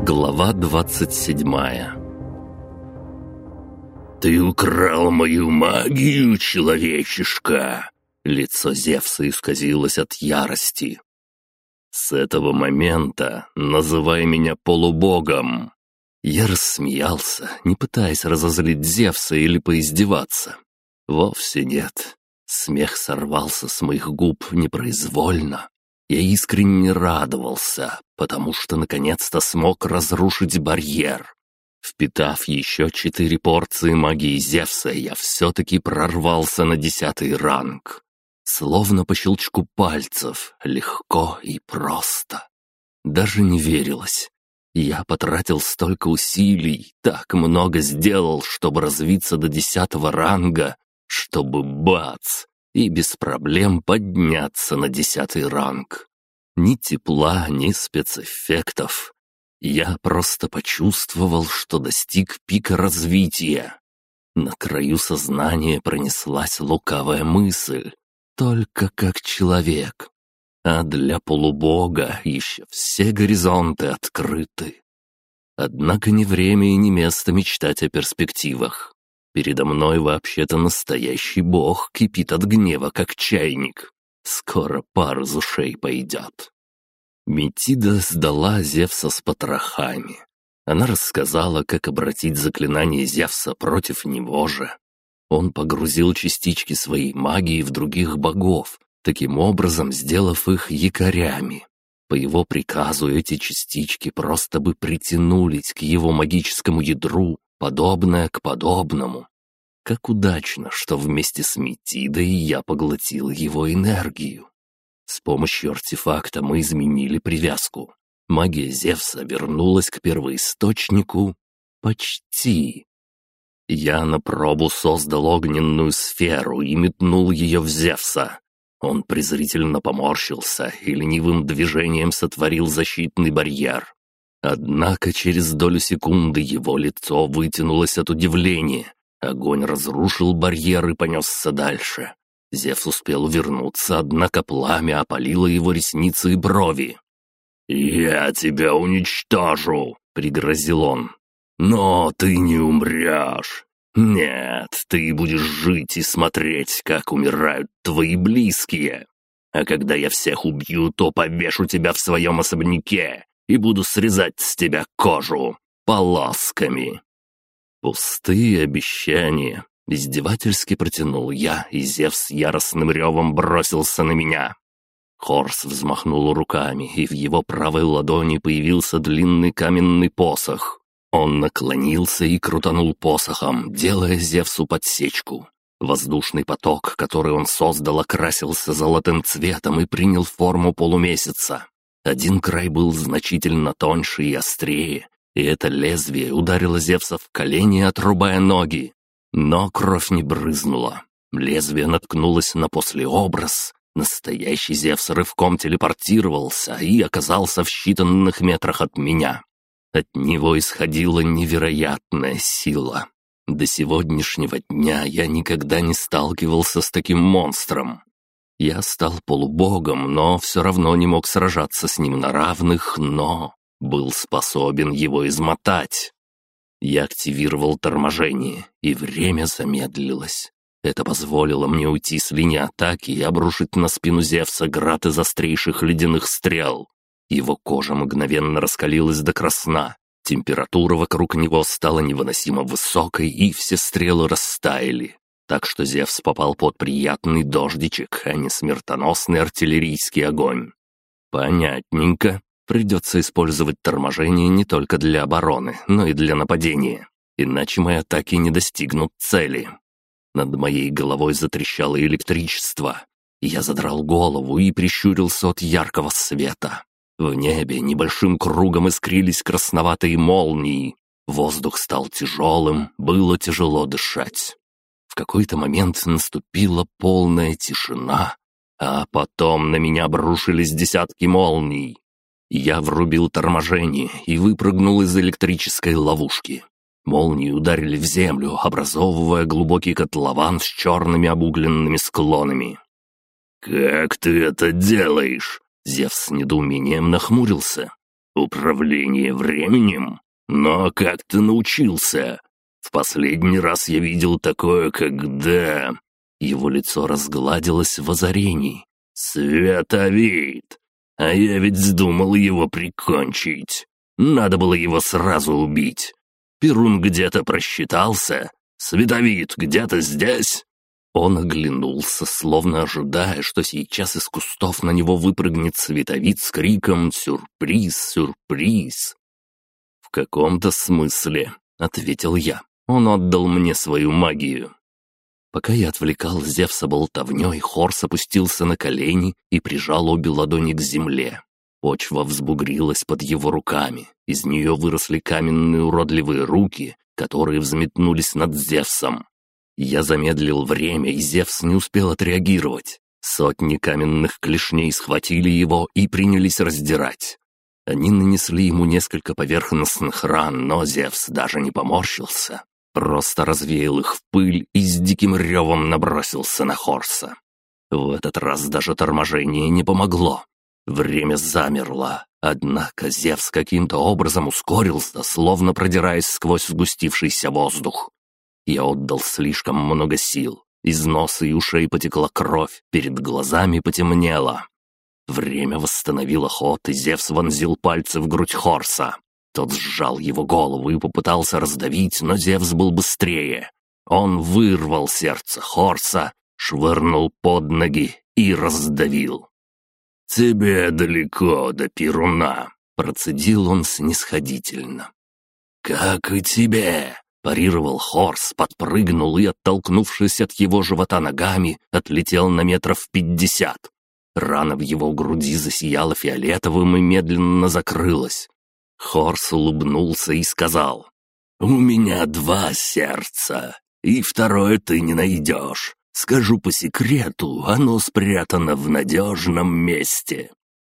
Глава 27. «Ты украл мою магию, человечишка!» Лицо Зевса исказилось от ярости. «С этого момента называй меня полубогом!» Я рассмеялся, не пытаясь разозлить Зевса или поиздеваться. Вовсе нет. Смех сорвался с моих губ непроизвольно. Я искренне радовался, потому что наконец-то смог разрушить барьер. Впитав еще 4 порции магии Зевса, я все-таки прорвался на 10-й ранг. Словно по щелчку пальцев, легко и просто. Даже не верилось. Я потратил столько усилий, так много сделал, чтобы развиться до 10-го ранга, чтобы бац! И без проблем подняться на 10-й ранг. Ни тепла, ни спецэффектов. Я просто почувствовал, что достиг пика развития. На краю сознания пронеслась лукавая мысль. Только как человек. А для полубога еще все горизонты открыты. Однако не время и не место мечтать о перспективах. Передо мной вообще-то настоящий бог кипит от гнева, как чайник. Скоро пар из ушей пойдет. Метида сдала Зевса с потрохами. Она рассказала, как обратить заклинание Зевса против него же. Он погрузил частички своей магии в других богов, таким образом сделав их якорями. По его приказу эти частички просто бы притянулись к его магическому ядру, подобное к подобному. Как удачно, что вместе с Метидой я поглотил его энергию. С помощью артефакта мы изменили привязку. Магия Зевса вернулась к первоисточнику почти. Я на пробу создал огненную сферу и метнул ее в Зевса. Он презрительно поморщился и ленивым движением сотворил защитный барьер. Однако через долю секунды его лицо вытянулось от удивления. Огонь разрушил барьер и понесся дальше. Зевс успел вернуться, однако пламя опалило его ресницы и брови. «Я тебя уничтожу!» — пригрозил он. «Но ты не умрешь. Нет, ты будешь жить и смотреть, как умирают твои близкие. А когда я всех убью, то повешу тебя в своем особняке и буду срезать с тебя кожу полосками». Пустые обещания. Издевательски протянул я, и Зевс яростным ревом бросился на меня. Хорс взмахнул руками, и в его правой ладони появился длинный каменный посох. Он наклонился и крутанул посохом, делая Зевсу подсечку. Воздушный поток, который он создал, окрасился золотым цветом и принял форму полумесяца. Один край был значительно тоньше и острее, и это лезвие ударило Зевса в колени, отрубая ноги. Но кровь не брызнула. Лезвие наткнулось на послеобраз. Настоящий Зевс рывком телепортировался и оказался в считанных метрах от меня. От него исходила невероятная сила. До сегодняшнего дня я никогда не сталкивался с таким монстром. Я стал полубогом, но все равно не мог сражаться с ним на равных, но был способен его измотать. Я активировал торможение, и время замедлилось. Это позволило мне уйти с линии атаки и обрушить на спину Зевса град из острейших ледяных стрел. Его кожа мгновенно раскалилась до красна. Температура вокруг него стала невыносимо высокой, и все стрелы растаяли. Так что Зевс попал под приятный дождичек, а не смертоносный артиллерийский огонь. Понятненько. Придется использовать торможение не только для обороны, но и для нападения. Иначе мои атаки не достигнут цели. Над моей головой затрещало электричество. Я задрал голову и прищурился от яркого света. В небе небольшим кругом искрились красноватые молнии. Воздух стал тяжелым, было тяжело дышать. В какой-то момент наступила полная тишина, а потом на меня обрушились десятки молний. Я врубил торможение и выпрыгнул из электрической ловушки. Молнии ударили в землю, образовывая глубокий котлован с черными обугленными склонами. «Как ты это делаешь?» Зевс с недоумением нахмурился. Управление временем? Но как ты научился? В последний раз я видел такое, когда...» Его лицо разгладилось в озарении. «Световид! А я ведь вздумал его прикончить. Надо было его сразу убить. Перун где-то просчитался. Световид, где ты здесь?» Он оглянулся, словно ожидая, что сейчас из кустов на него выпрыгнет Световид с криком «Сюрприз! Сюрприз!». «В каком-то смысле», — ответил я. «Он отдал мне свою магию». Пока я отвлекал Зевса болтовнёй, Хорс опустился на колени и прижал обе ладони к земле. Почва взбугрилась под его руками, из нее выросли каменные уродливые руки, которые взметнулись над Зевсом. Я замедлил время, и Зевс не успел отреагировать. Сотни каменных клешней схватили его и принялись раздирать. Они нанесли ему несколько поверхностных ран, но Зевс даже не поморщился. Просто развеял их в пыль и с диким ревом набросился на Хорса. В этот раз даже торможение не помогло. Время замерло, однако Зевс каким-то образом ускорился, словно продираясь сквозь сгустившийся воздух. Я отдал слишком много сил. Из носа и ушей потекла кровь, перед глазами потемнело. Время восстановило ход, и Зевс вонзил пальцы в грудь Хорса. Тот сжал его голову и попытался раздавить, но Зевс был быстрее. Он вырвал сердце Хорса, швырнул под ноги и раздавил. «Тебе далеко до Перуна», — процедил он снисходительно. «Как и тебе», — парировал Хорс, подпрыгнул и, оттолкнувшись от его живота ногами, отлетел на 50 метров. Рана в его груди засияла фиолетовым и медленно закрылась. Хорс улыбнулся и сказал: «У меня 2 сердца, и второе ты не найдешь. Скажу по секрету, оно спрятано в надежном месте».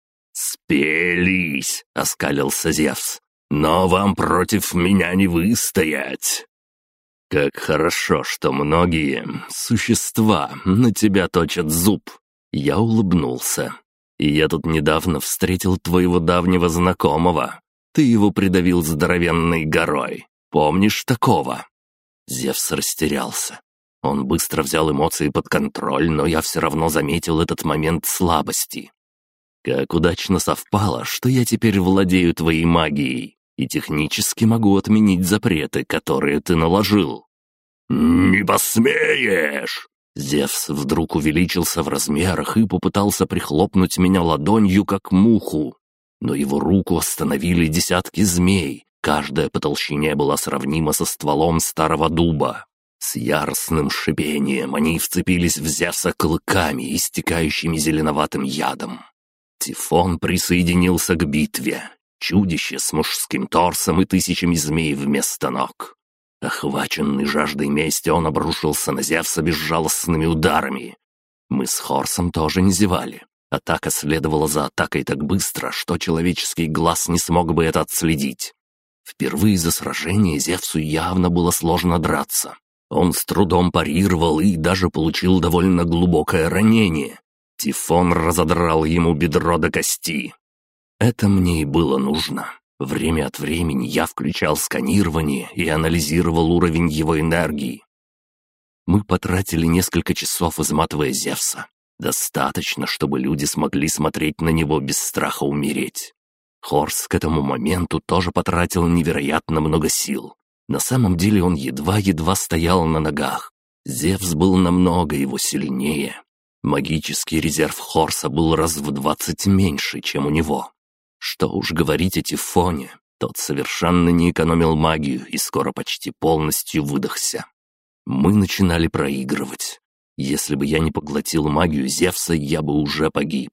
«Спелись», — оскалился Зевс, — «но вам против меня не выстоять». «Как хорошо, что многие существа на тебя точат зуб». Я улыбнулся. «И я тут недавно встретил твоего давнего знакомого. Ты его придавил здоровенной горой. Помнишь такого?» Зевс растерялся. Он быстро взял эмоции под контроль, но я все равно заметил этот момент слабости. «Как удачно совпало, что я теперь владею твоей магией и технически могу отменить запреты, которые ты наложил». «Не посмеешь!» Зевс вдруг увеличился в размерах и попытался прихлопнуть меня ладонью, как муху. Но его руку остановили десятки змей, каждая по толщине была сравнима со стволом старого дуба. С яростным шипением они вцепились в Зевса клыками, истекающими зеленоватым ядом. Тифон присоединился к битве. Чудище с мужским торсом и тысячами змей вместо ног. Охваченный жаждой мести, он обрушился на Зевса безжалостными ударами. Мы с Хорсом тоже не зевали. Атака следовала за атакой так быстро, что человеческий глаз не смог бы это отследить. Впервые за сражение Зевсу явно было сложно драться. Он с трудом парировал и даже получил довольно глубокое ранение. Тифон разодрал ему бедро до кости. Это мне и было нужно. Время от времени я включал сканирование и анализировал уровень его энергии. Мы потратили несколько часов, изматывая Зевса. Достаточно, чтобы люди смогли смотреть на него без страха умереть. Хорс к этому моменту тоже потратил невероятно много сил. На самом деле он едва-едва стоял на ногах. Зевс был намного его сильнее. Магический резерв Хорса был раз в 20 меньше, чем у него. Что уж говорить о Тифоне, тот совершенно не экономил магию и скоро почти полностью выдохся. Мы начинали проигрывать. Если бы я не поглотил магию Зевса, я бы уже погиб.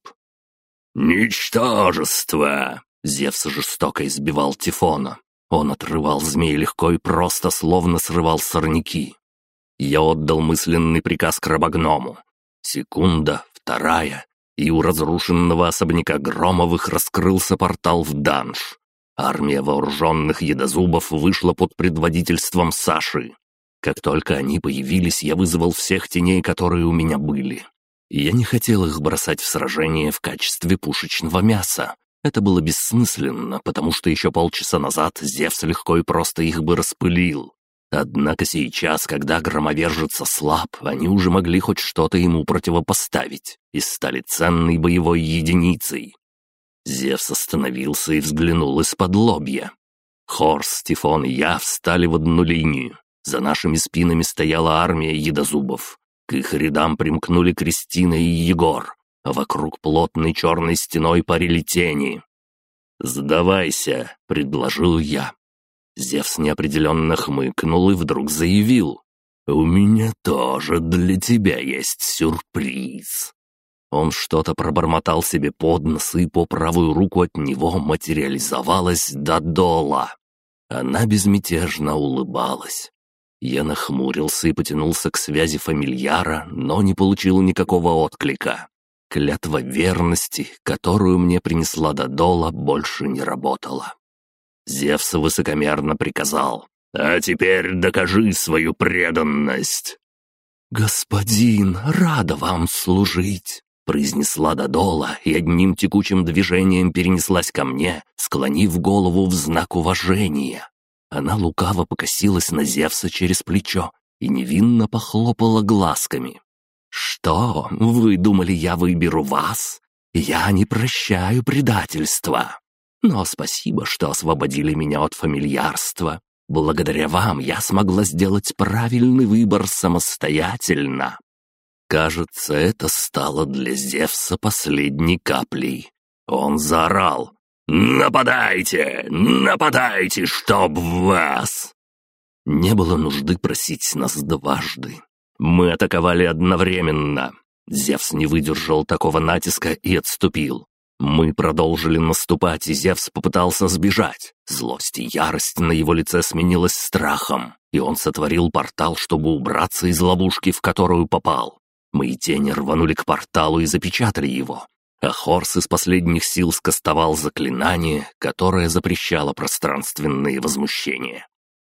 «Ничтожество!» Зевс жестоко избивал Тифона. Он отрывал змей легко и просто, словно срывал сорняки. Я отдал мысленный приказ крабогному. Секунда, вторая, и у разрушенного особняка Громовых раскрылся портал в данж. Армия вооруженных едозубов вышла под предводительством Саши. Как только они появились, я вызвал всех теней, которые у меня были. Я не хотел их бросать в сражение в качестве пушечного мяса. Это было бессмысленно, потому что еще полчаса назад Зевс легко и просто их бы распылил. Однако сейчас, когда громовержец слаб, они уже могли хоть что-то ему противопоставить и стали ценной боевой единицей. Зевс остановился и взглянул из-под лобья. Хорс, Тифон и я встали в одну линию. За нашими спинами стояла армия едозубов. К их рядам примкнули Кристина и Егор, а вокруг плотной черной стеной парили тени. «Сдавайся», — предложил я. Зевс неопределенно хмыкнул и вдруг заявил: «У меня тоже для тебя есть сюрприз». Он что-то пробормотал себе под нос, и по правую руку от него материализовалась Додола. Она безмятежно улыбалась. Я нахмурился и потянулся к связи фамильяра, но не получил никакого отклика. Клятва верности, которую мне принесла Додола, больше не работала. Зевс высокомерно приказал: «А теперь докажи свою преданность». «Господин, рада вам служить», — произнесла Додола и одним текучим движением перенеслась ко мне, склонив голову в знак уважения. Она лукаво покосилась на Зевса через плечо и невинно похлопала глазками. «Что, вы думали, я выберу вас? Я не прощаю предательства. Но спасибо, что освободили меня от фамильярства. Благодаря вам я смогла сделать правильный выбор самостоятельно». Кажется, это стало для Зевса последней каплей. Он заорал: «Нападайте! Нападайте, чтоб вас!» Не было нужды просить нас дважды. Мы атаковали одновременно. Зевс не выдержал такого натиска и отступил. Мы продолжили наступать, и Зевс попытался сбежать. Злость и ярость на его лице сменилась страхом, и он сотворил портал, чтобы убраться из ловушки, в которую попал. Мои тени рванули к порталу и запечатали его. А Хорс из последних сил скостовал заклинание, которое запрещало пространственные возмущения.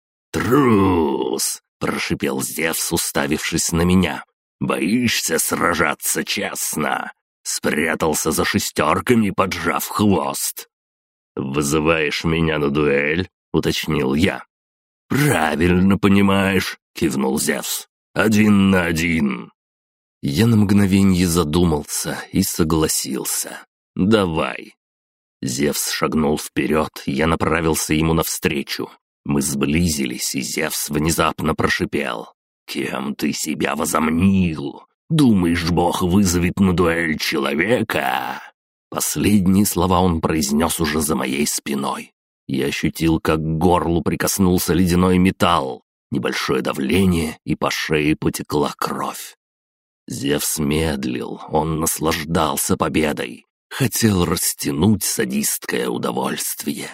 «Трус!» — прошипел Зевс, уставившись на меня. «Боишься сражаться честно? Спрятался за шестерками, поджав хвост». «Вызываешь меня на дуэль?» — уточнил я. «Правильно понимаешь», — кивнул Зевс. «1 на 1». Я на мгновенье задумался и согласился. «Давай». Зевс шагнул вперед, я направился ему навстречу. Мы сблизились, и Зевс внезапно прошипел: «Кем ты себя возомнил? Думаешь, Бог вызовет на дуэль человека?» Последние слова он произнес уже за моей спиной. Я ощутил, как к горлу прикоснулся ледяной металл, небольшое давление, и по шее потекла кровь. Зевс медлил, он наслаждался победой, хотел растянуть садистское удовольствие.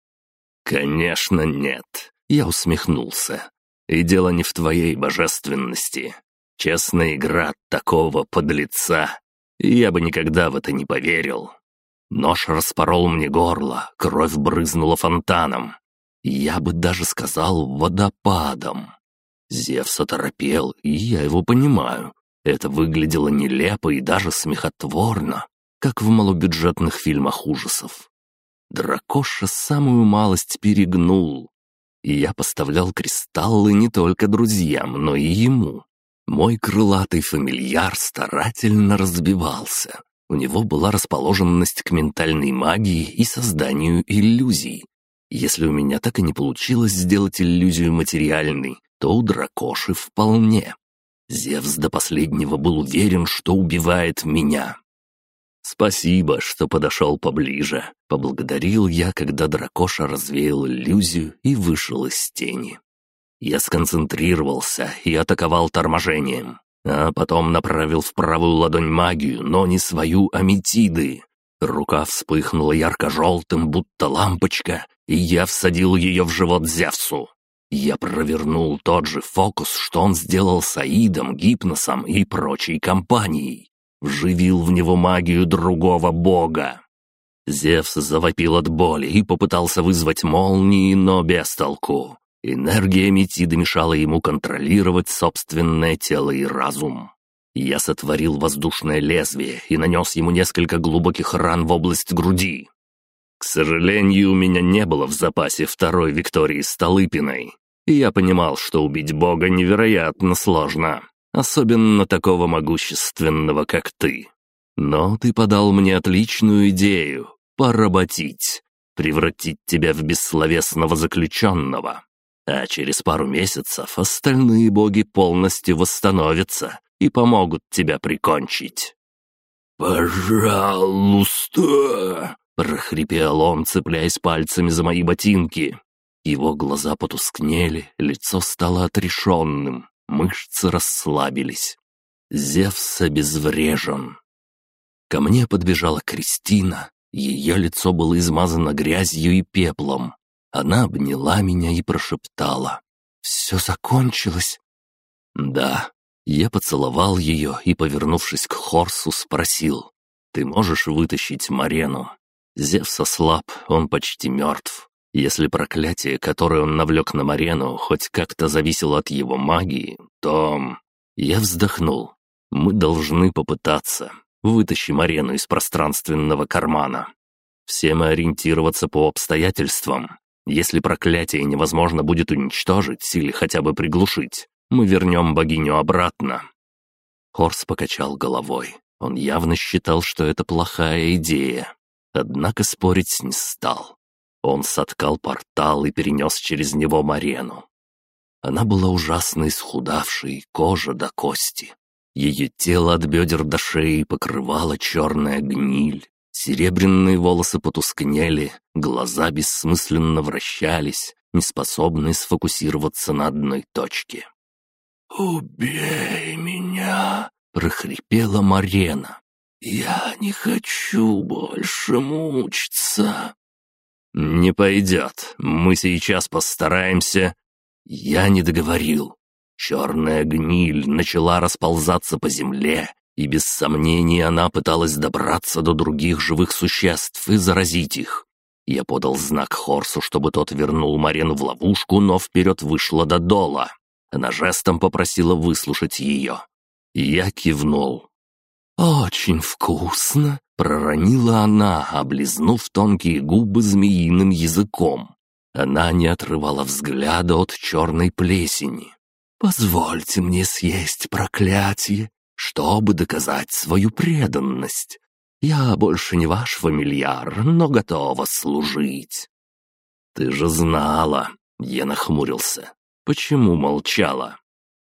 «Конечно нет», — я усмехнулся. «И дело не в твоей божественности. Честная игра от такого подлеца. Я бы никогда в это не поверил». Нож распорол мне горло, кровь брызнула фонтаном. Я бы даже сказал водопадом. Зевс оторопел, и я его понимаю. Это выглядело нелепо и даже смехотворно, как в малобюджетных фильмах ужасов. Дракоша самую малость перегнул, и я поставлял кристаллы не только друзьям, но и ему. Мой крылатый фамильяр старательно разбивался. У него была расположенность к ментальной магии и созданию иллюзий. Если у меня так и не получилось сделать иллюзию материальной, то у дракоши вполне. Зевс до последнего был уверен, что убивает меня. «Спасибо, что подошел поближе», — поблагодарил я, когда дракоша развеял иллюзию и вышел из тени. Я сконцентрировался и атаковал торможением, а потом направил в правую ладонь магию, но не свою, а Метиды. Рука вспыхнула ярко-желтым, будто лампочка, и я всадил ее в живот Зевсу. Я провернул тот же фокус, что он сделал с Аидом, Гипносом и прочей компанией. Вживил в него магию другого бога. Зевс завопил от боли и попытался вызвать молнии, но без толку. Энергия Метиды мешала ему контролировать собственное тело и разум. Я сотворил воздушное лезвие и нанес ему несколько глубоких ран в область груди. К сожалению, у меня не было в запасе второй Виктории Столыпиной, и я понимал, что убить Бога невероятно сложно, особенно такого могущественного, как ты. Но ты подал мне отличную идею — поработить, превратить тебя в бессловесного заключенного. А через пару месяцев остальные боги полностью восстановятся и помогут тебя прикончить». «Пожалуйста!» — прохрипел он, цепляясь пальцами за мои ботинки. Его глаза потускнели, лицо стало отрешенным, мышцы расслабились. Зевс обезврежен. Ко мне подбежала Кристина. Ее лицо было измазано грязью и пеплом. Она обняла меня и прошептала: «Все закончилось?» «Да». Я поцеловал ее и, повернувшись к Хорсу, спросил: «Ты можешь вытащить Марену?» Зевс ослаб, он почти мертв. Если проклятие, которое он навлек на Марену, хоть как-то зависело от его магии, то... Я вздохнул. Мы должны попытаться. Вытащи Марену из пространственного кармана. Всем ориентироваться по обстоятельствам. Если проклятие невозможно будет уничтожить или хотя бы приглушить, мы вернем богиню обратно». Хорс покачал головой. Он явно считал, что это плохая идея. Однако спорить не стал. Он соткал портал и перенес через него Марену. Она была ужасно исхудавшей, кожа до кости. Ее тело от бедер до шеи покрывала черная гниль. Серебряные волосы потускнели, глаза бессмысленно вращались, неспособные сфокусироваться на одной точке. «Убей меня!» — прохрипела Марена. «Я не хочу больше мучиться». «Не пойдет. Мы сейчас постараемся...» Я не договорил. Черная гниль начала расползаться по земле, и без сомнения она пыталась добраться до других живых существ и заразить их. Я подал знак Хорсу, чтобы тот вернул Марену в ловушку, но вперед вышла Додола. Она жестом попросила выслушать ее. Я кивнул. «Очень вкусно!» — проронила она, облизнув тонкие губы змеиным языком. Она не отрывала взгляда от черной плесени. «Позвольте мне съесть проклятие, чтобы доказать свою преданность. Я больше не ваш фамильяр, но готова служить». «Ты же знала!» — я нахмурился. «Почему молчала?»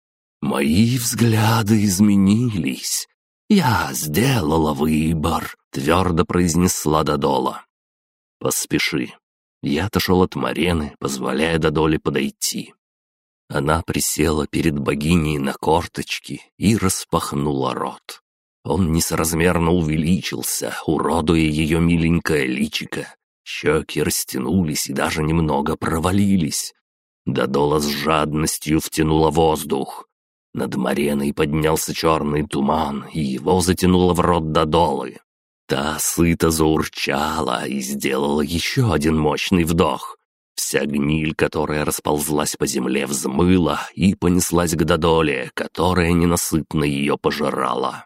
«Мои взгляды изменились. Я сделала выбор», — твердо произнесла Додола. «Поспеши». Я отошел от Марены, позволяя Додоле подойти. Она присела перед богиней на корточки и распахнула рот. Он несоразмерно увеличился, уродуя ее миленькое личико. Щеки растянулись и даже немного провалились. Додола с жадностью втянула воздух. Над Мареной поднялся черный туман, и его затянуло в рот Додолы. Та сыто заурчала и сделала еще один мощный вдох. Вся гниль, которая расползлась по земле, взмыла и понеслась к Додоле, которая ненасытно ее пожирала.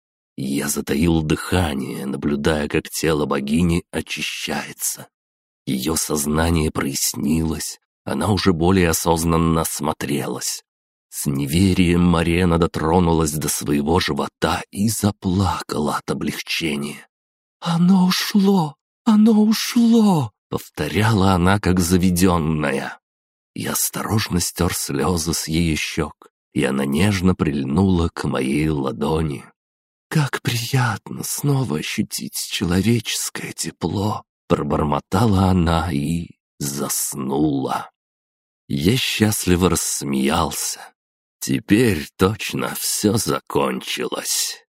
Я затаил дыхание, наблюдая, как тело богини очищается. Ее сознание прояснилось, она уже более осознанно осмотрелась. С неверием Марена дотронулась до своего живота и заплакала от облегчения. «Оно ушло! Оно ушло!» — повторяла она, как заведенная. Я осторожно стер слезы с ее щек, и она нежно прильнула к моей ладони. «Как приятно снова ощутить человеческое тепло!» — пробормотала она и заснула. Я счастливо рассмеялся. Теперь точно все закончилось.